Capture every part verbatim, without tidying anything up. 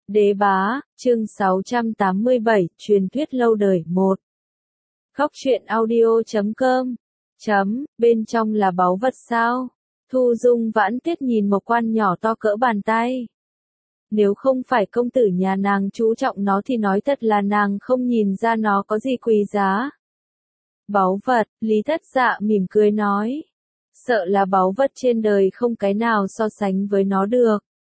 Đế bá, chương sáu trăm tám mươi bảy, truyền thuyết lâu đời một. Khóc chuyện audio chấm com. Chấm, bên trong là báu vật sao? Thu Dung Vãn Tiết nhìn một quan nhỏ to cỡ bàn tay. Nếu không phải công tử nhà nàng chú trọng nó thì nói thật là nàng không nhìn ra nó có gì quý giá. Báu vật, Lý Thất Dạ mỉm cười nói. Sợ là báu vật trên đời không cái nào so sánh với nó được.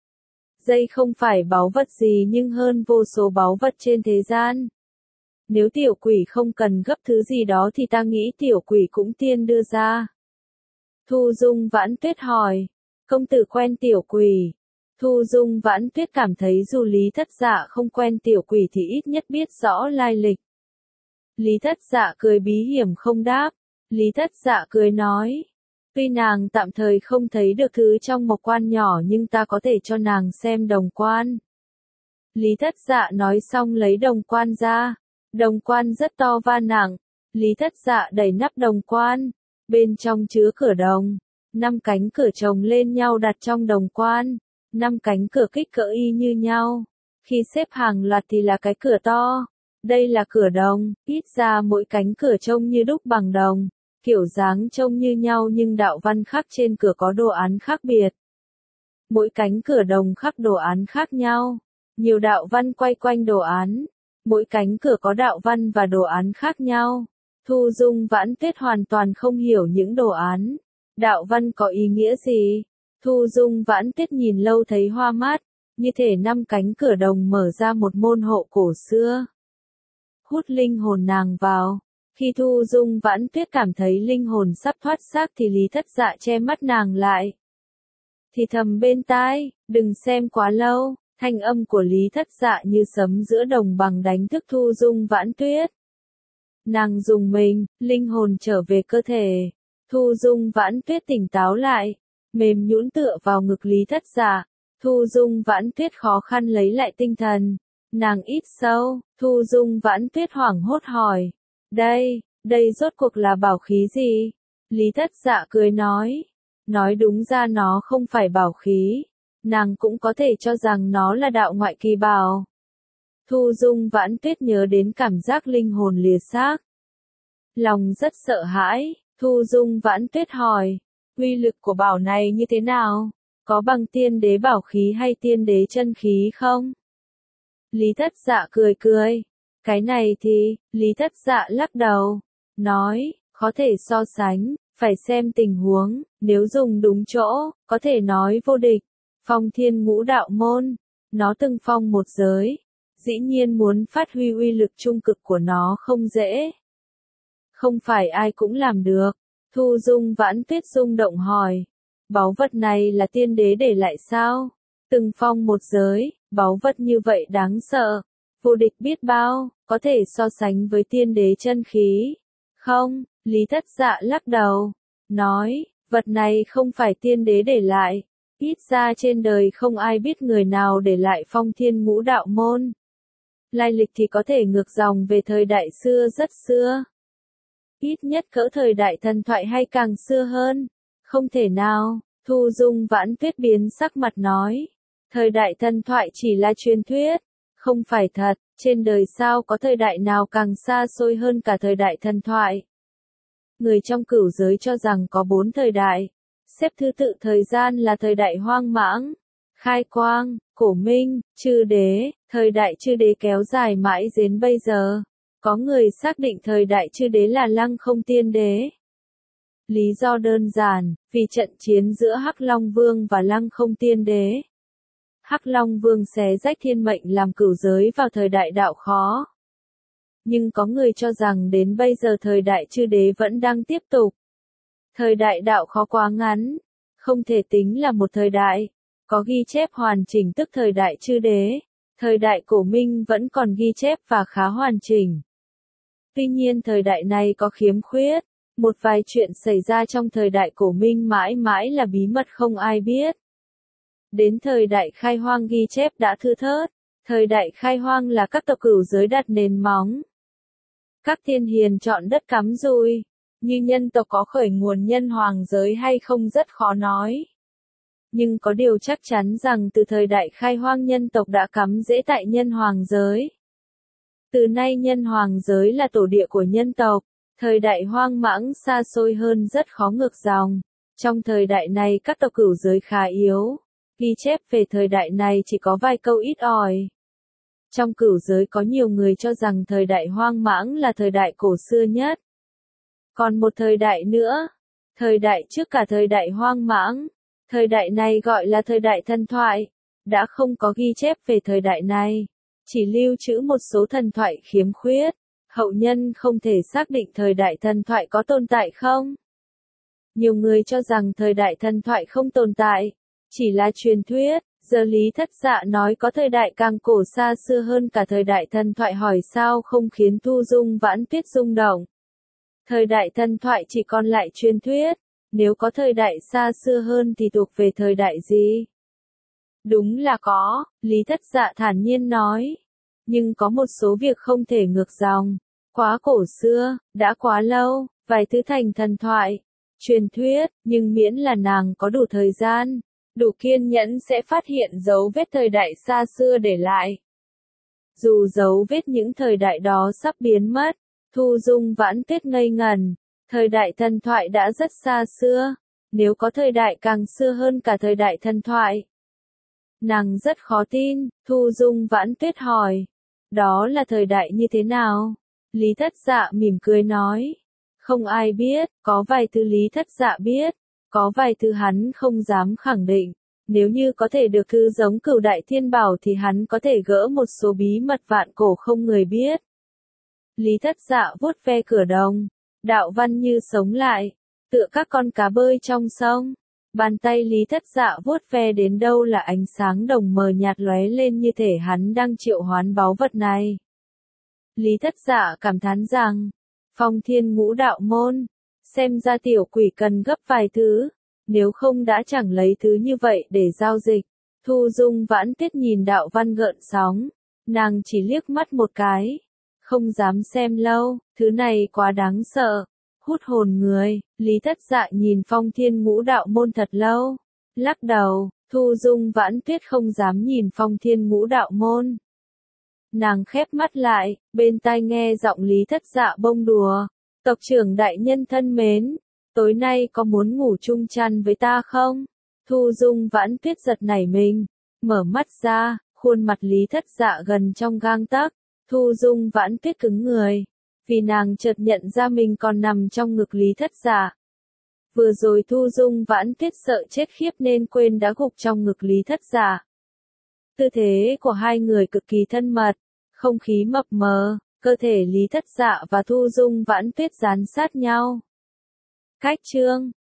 Dây không phải báu vật gì nhưng hơn vô số báu vật trên thế gian. Nếu tiểu quỷ không cần gấp thứ gì đó thì ta nghĩ tiểu quỷ cũng tiên đưa ra. Thu Dung Vãn Tuyết hỏi, công tử quen tiểu quỷ. Thu Dung Vãn Tuyết cảm thấy dù Lý Thất Dạ không quen tiểu quỷ thì ít nhất biết rõ lai lịch. Lý Thất Dạ cười bí hiểm không đáp. Lý Thất Dạ cười nói, tuy nàng tạm thời không thấy được thứ trong một quan nhỏ nhưng ta có thể cho nàng xem đồng quan. Lý Thất Dạ nói xong lấy đồng quan ra. Đồng quan rất to và nặng. Lý Thất Dạ đẩy nắp đồng quan. Bên trong chứa cửa đồng. Năm cánh cửa chồng lên nhau đặt trong đồng quan. Năm cánh cửa kích cỡ y như nhau. Khi xếp hàng loạt thì là cái cửa to. Đây là cửa đồng, ít ra mỗi cánh cửa trông như đúc bằng đồng. Kiểu dáng trông như nhau nhưng đạo văn khắc trên cửa có đồ án khác biệt. Mỗi cánh cửa đồng khắc đồ án khác nhau. Nhiều đạo văn quay quanh đồ án. Mỗi cánh cửa có đạo văn và đồ án khác nhau. Thu Dung Vãn Tuyết hoàn toàn không hiểu những đồ án. Đạo văn có ý nghĩa gì? Thu Dung Vãn Tuyết nhìn lâu thấy hoa mắt. Như thể năm cánh cửa đồng mở ra một môn hộ cổ xưa. Hút linh hồn nàng vào. Khi Thu Dung Vãn Tuyết cảm thấy linh hồn sắp thoát xác thì Lý Thất Dạ che mắt nàng lại. Thì thầm bên tai, đừng xem quá lâu, thanh âm của Lý Thất Dạ như sấm giữa đồng bằng đánh thức Thu Dung Vãn Tuyết. Nàng dùng mình, linh hồn trở về cơ thể. Thu Dung Vãn Tuyết tỉnh táo lại, mềm nhũn tựa vào ngực Lý Thất Dạ. Thu Dung Vãn Tuyết khó khăn lấy lại tinh thần. Nàng ít sâu, Thu Dung Vãn Tuyết hoảng hốt hỏi. Đây, đây rốt cuộc là bảo khí gì? Lý Thất Dạ cười nói. Nói đúng ra nó không phải bảo khí. Nàng cũng có thể cho rằng nó là đạo ngoại kỳ bảo. Thu Dung Vãn Tuyết nhớ đến cảm giác linh hồn lìa xác. Lòng rất sợ hãi, Thu Dung Vãn Tuyết hỏi. Uy lực của bảo này như thế nào? Có bằng tiên đế bảo khí hay tiên đế chân khí không? Lý Thất Dạ cười cười. Cái này thì, Lý Thất Dạ lắc đầu. Nói, có thể so sánh, phải xem tình huống, nếu dùng đúng chỗ, có thể nói vô địch. Phong Thiên Ngũ Đạo Môn, nó từng phong một giới. Dĩ nhiên muốn phát huy uy lực trung cực của nó không dễ. Không phải ai cũng làm được. Thu Dung Vãn Tuyết rung động hỏi. Báu vật này là tiên đế để lại sao? Từng phong một giới, báu vật như vậy đáng sợ. Vô địch biết bao, có thể so sánh với tiên đế chân khí. Không, Lý Thất Dạ lắc đầu. Nói, vật này không phải tiên đế để lại. Ít ra trên đời không ai biết người nào để lại Phong Thiên Ngũ Đạo Môn. Lai lịch thì có thể ngược dòng về thời đại xưa rất xưa. Ít nhất cỡ thời đại thần thoại hay càng xưa hơn. Không thể nào, Thu Dung Vãn Tuyết biến sắc mặt nói. Thời đại thần thoại chỉ là truyền thuyết, không phải thật, trên đời sao có thời đại nào càng xa xôi hơn cả thời đại thần thoại. Người trong cửu giới cho rằng có bốn thời đại. Xếp thứ tự thời gian là thời đại hoang mãng, khai quang, cổ minh, chư đế, thời đại chư đế kéo dài mãi đến bây giờ. Có người xác định thời đại chư đế là Lăng Không Tiên Đế. Lý do đơn giản, vì trận chiến giữa Hắc Long Vương và Lăng Không Tiên Đế. Hắc Long Vương xé rách thiên mệnh làm cửu giới vào thời đại đạo khó. Nhưng có người cho rằng đến bây giờ thời đại chư đế vẫn đang tiếp tục. Thời đại đạo khó quá ngắn, không thể tính là một thời đại. Có ghi chép hoàn chỉnh tức thời đại chư đế. Thời đại cổ minh vẫn còn ghi chép và khá hoàn chỉnh. Tuy nhiên thời đại này có khiếm khuyết. Một vài chuyện xảy ra trong thời đại cổ minh mãi mãi là bí mật không ai biết. Đến thời đại khai hoang ghi chép đã thưa thớt. Thời đại khai hoang là các tộc cửu giới đặt nền móng. Các thiên hiền chọn đất cắm dùi. Như nhân tộc có khởi nguồn nhân hoàng giới hay không rất khó nói. Nhưng có điều chắc chắn rằng từ thời đại khai hoang nhân tộc đã cắm rễ tại nhân hoàng giới. Từ nay nhân hoàng giới là tổ địa của nhân tộc, thời đại hoang mãng xa xôi hơn rất khó ngược dòng. Trong thời đại này các tộc cửu giới khá yếu, ghi chép về thời đại này chỉ có vài câu ít ỏi. Trong cửu giới có nhiều người cho rằng thời đại hoang mãng là thời đại cổ xưa nhất. Còn một thời đại nữa, thời đại trước cả thời đại hoang mãng, thời đại này gọi là thời đại thần thoại, đã không có ghi chép về thời đại này, chỉ lưu trữ một số thần thoại khiếm khuyết, hậu nhân không thể xác định thời đại thần thoại có tồn tại không. Nhiều người cho rằng thời đại thần thoại không tồn tại, chỉ là truyền thuyết. Giờ Lý Thất Dạ nói có thời đại càng cổ xa xưa hơn cả thời đại thần thoại, hỏi sao không khiến Thu Dung Vãn Tuyết rung động. Thời đại thần thoại chỉ còn lại truyền thuyết, nếu có thời đại xa xưa hơn thì thuộc về thời đại gì? Đúng là có, Lý Thất Dạ thản nhiên nói. Nhưng có một số việc không thể ngược dòng. Quá cổ xưa, đã quá lâu, vài thứ thành thần thoại, truyền thuyết, nhưng miễn là nàng có đủ thời gian, đủ kiên nhẫn sẽ phát hiện dấu vết thời đại xa xưa để lại. Dù dấu vết những thời đại đó sắp biến mất, Thu Dung Vãn Tuyết ngây ngẩn, thời đại thần thoại đã rất xa xưa, nếu có thời đại càng xưa hơn cả thời đại thần thoại. Nàng rất khó tin, Thu Dung Vãn Tuyết hỏi, đó là thời đại như thế nào? Lý Thất Dạ mỉm cười nói, không ai biết, có vài thứ Lý Thất Dạ biết, có vài thứ hắn không dám khẳng định, nếu như có thể được thứ giống Cửu Đại Thiên Bảo thì hắn có thể gỡ một số bí mật vạn cổ không người biết. Lý Thất Dạ vuốt ve cửa đồng, đạo văn như sống lại, tựa các con cá bơi trong sông. Bàn tay Lý Thất Dạ vuốt ve đến đâu là ánh sáng đồng mờ nhạt lóe lên như thể hắn đang triệu hoán báu vật này. Lý Thất Dạ cảm thán rằng, Phong Thiên Ngũ Đạo Môn, xem ra tiểu quỷ cần gấp vài thứ, nếu không đã chẳng lấy thứ như vậy để giao dịch. Thu Dung Vãn Tuyết nhìn đạo văn gợn sóng, nàng chỉ liếc mắt một cái, không dám xem lâu, thứ này quá đáng sợ, hút hồn người. Lý Thất Dạ nhìn Phong Thiên Ngũ Đạo Môn thật lâu, lắc đầu. Thu Dung Vãn Tuyết không dám nhìn Phong Thiên Ngũ Đạo Môn. Nàng khép mắt lại, bên tai nghe giọng Lý Thất Dạ bông đùa, tộc trưởng đại nhân thân mến, tối nay có muốn ngủ chung chăn với ta không? Thu Dung Vãn Tuyết giật nảy mình, mở mắt ra, khuôn mặt Lý Thất Dạ gần trong gang tấc. Thu Dung Vãn Tuyết cứng người, vì nàng chợt nhận ra mình còn nằm trong ngực Lý Thất Dạ. Vừa rồi Thu Dung Vãn Tuyết sợ chết khiếp nên quên đã gục trong ngực Lý Thất Dạ. Tư thế của hai người cực kỳ thân mật, không khí mập mờ, cơ thể Lý Thất Dạ và Thu Dung Vãn Tuyết dán sát nhau. Cách chương